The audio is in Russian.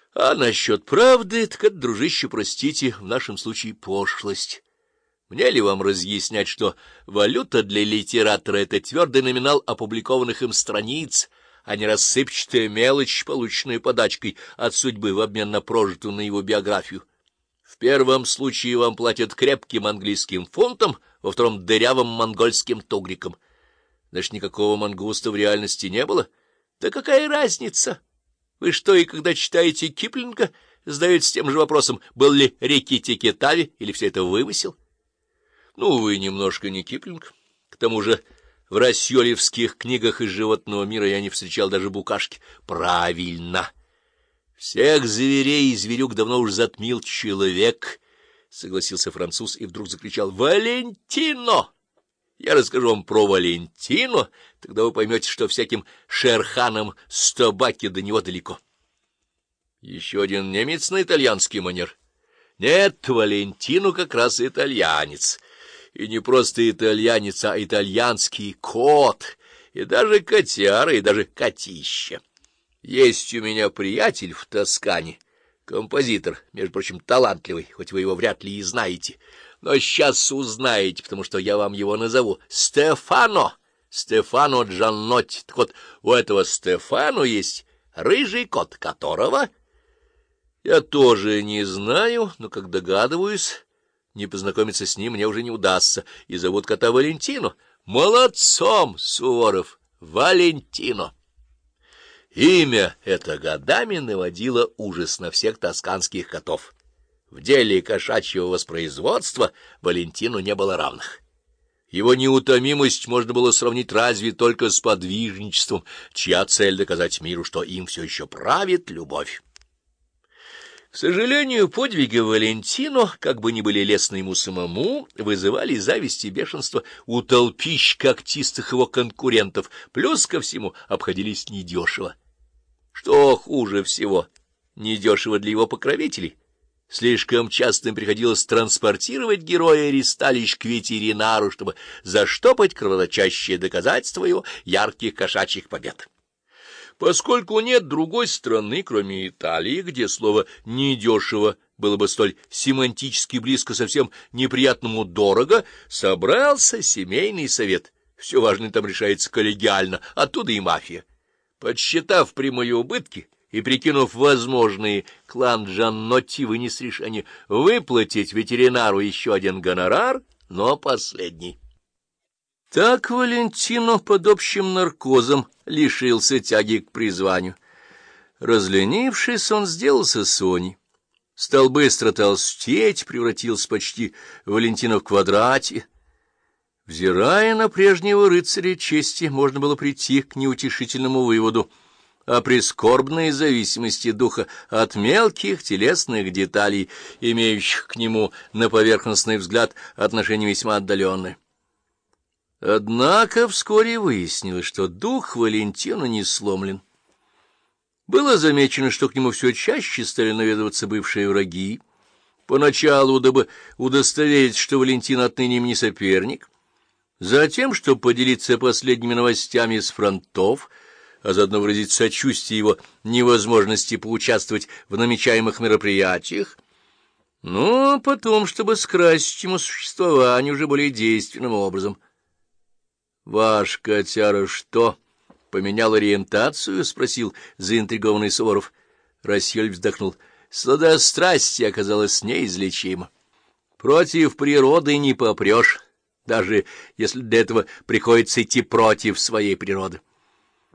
А насчет правды, так это, дружище, простите, в нашем случае пошлость. Мне ли вам разъяснять, что валюта для литератора — это твердый номинал опубликованных им страниц, а не рассыпчатая мелочь, полученная подачкой от судьбы в обмен на прожитую на его биографию? В первом случае вам платят крепким английским фунтом, во втором — дырявым монгольским тугриком. Значит, никакого мангуста в реальности не было? Да какая разница? Вы что, и когда читаете Киплинга, задаетесь тем же вопросом, был ли Рикки-Тикки-Тави, или все это вымысел? Ну, вы немножко не Киплинг. К тому же в рассёлевских книгах из животного мира я не встречал даже букашки. Правильно. Всех зверей и зверюк давно уж затмил человек, — согласился француз и вдруг закричал: «Валентино! Я расскажу вам про Валентино, тогда вы поймете, что всяким Шерханам с табаки до него далеко». Еще один немец на итальянский манер. Нет, Валентино как раз итальянец. И не просто итальянец, а итальянский кот, и даже котяра, и даже котища. Есть у меня приятель в Тоскане, композитор, между прочим, талантливый, хоть вы его вряд ли и знаете, но сейчас узнаете, потому что я вам его назову. Стефано Джаннотти. Так вот, у этого Стефано есть рыжий кот, которого я тоже не знаю, но, как догадываюсь, не познакомиться с ним мне уже не удастся, и зовут кота Валентино. Молодцом, Суворов, Валентино. Имя это годами наводило ужас на всех тосканских котов. В деле кошачьего воспроизводства Валентину не было равных. Его неутомимость можно было сравнить разве только с подвижничеством, чья цель — доказать миру, что им все еще правит любовь. К сожалению, подвиги Валентино, как бы ни были лестны ему самому, вызывали зависть и бешенство у толпищ когтистых его конкурентов, плюс ко всему обходились недешево. Что хуже всего, недешево для его покровителей. Слишком часто им приходилось транспортировать героя ресталищ к ветеринару, чтобы заштопать кровоточащие доказательства его ярких кошачьих побед. Поскольку нет другой страны, кроме Италии, где слово «недешево» было бы столь семантически близко совсем неприятному «дорого», собрался семейный совет. Все важное там решается коллегиально, оттуда и мафия. Подсчитав прямые убытки и прикинув возможные, клан Джаннотти вынес решение выплатить ветеринару еще один гонорар, но последний. Так Валентино под общим наркозом лишился тяги к призванию. Разленившись, он сделался Соней. Стал быстро толстеть, превратился почти Валентино в квадрате. Взирая на прежнего рыцаря чести, можно было прийти к неутешительному выводу о прискорбной зависимости духа от мелких телесных деталей, имеющих к нему на поверхностный взгляд отношение весьма отдаленное. Однако вскоре выяснилось, что дух Валентина не сломлен. Было замечено, что к нему все чаще стали наведываться бывшие враги. Поначалу, дабы удостоверить, что Валентин отныне им не соперник, затем, чтобы поделиться последними новостями с фронтов, а заодно выразить сочувствие его невозможности поучаствовать в намечаемых мероприятиях, но потом, чтобы скрасить ему существование уже более действенным образом. — Ваш котяра что, поменял ориентацию? — спросил заинтригованный Суворов. Рассёль вздохнул. Сладострастие оказалось неизлечимо. Против природы не попрешь, даже если для этого приходится идти против своей природы.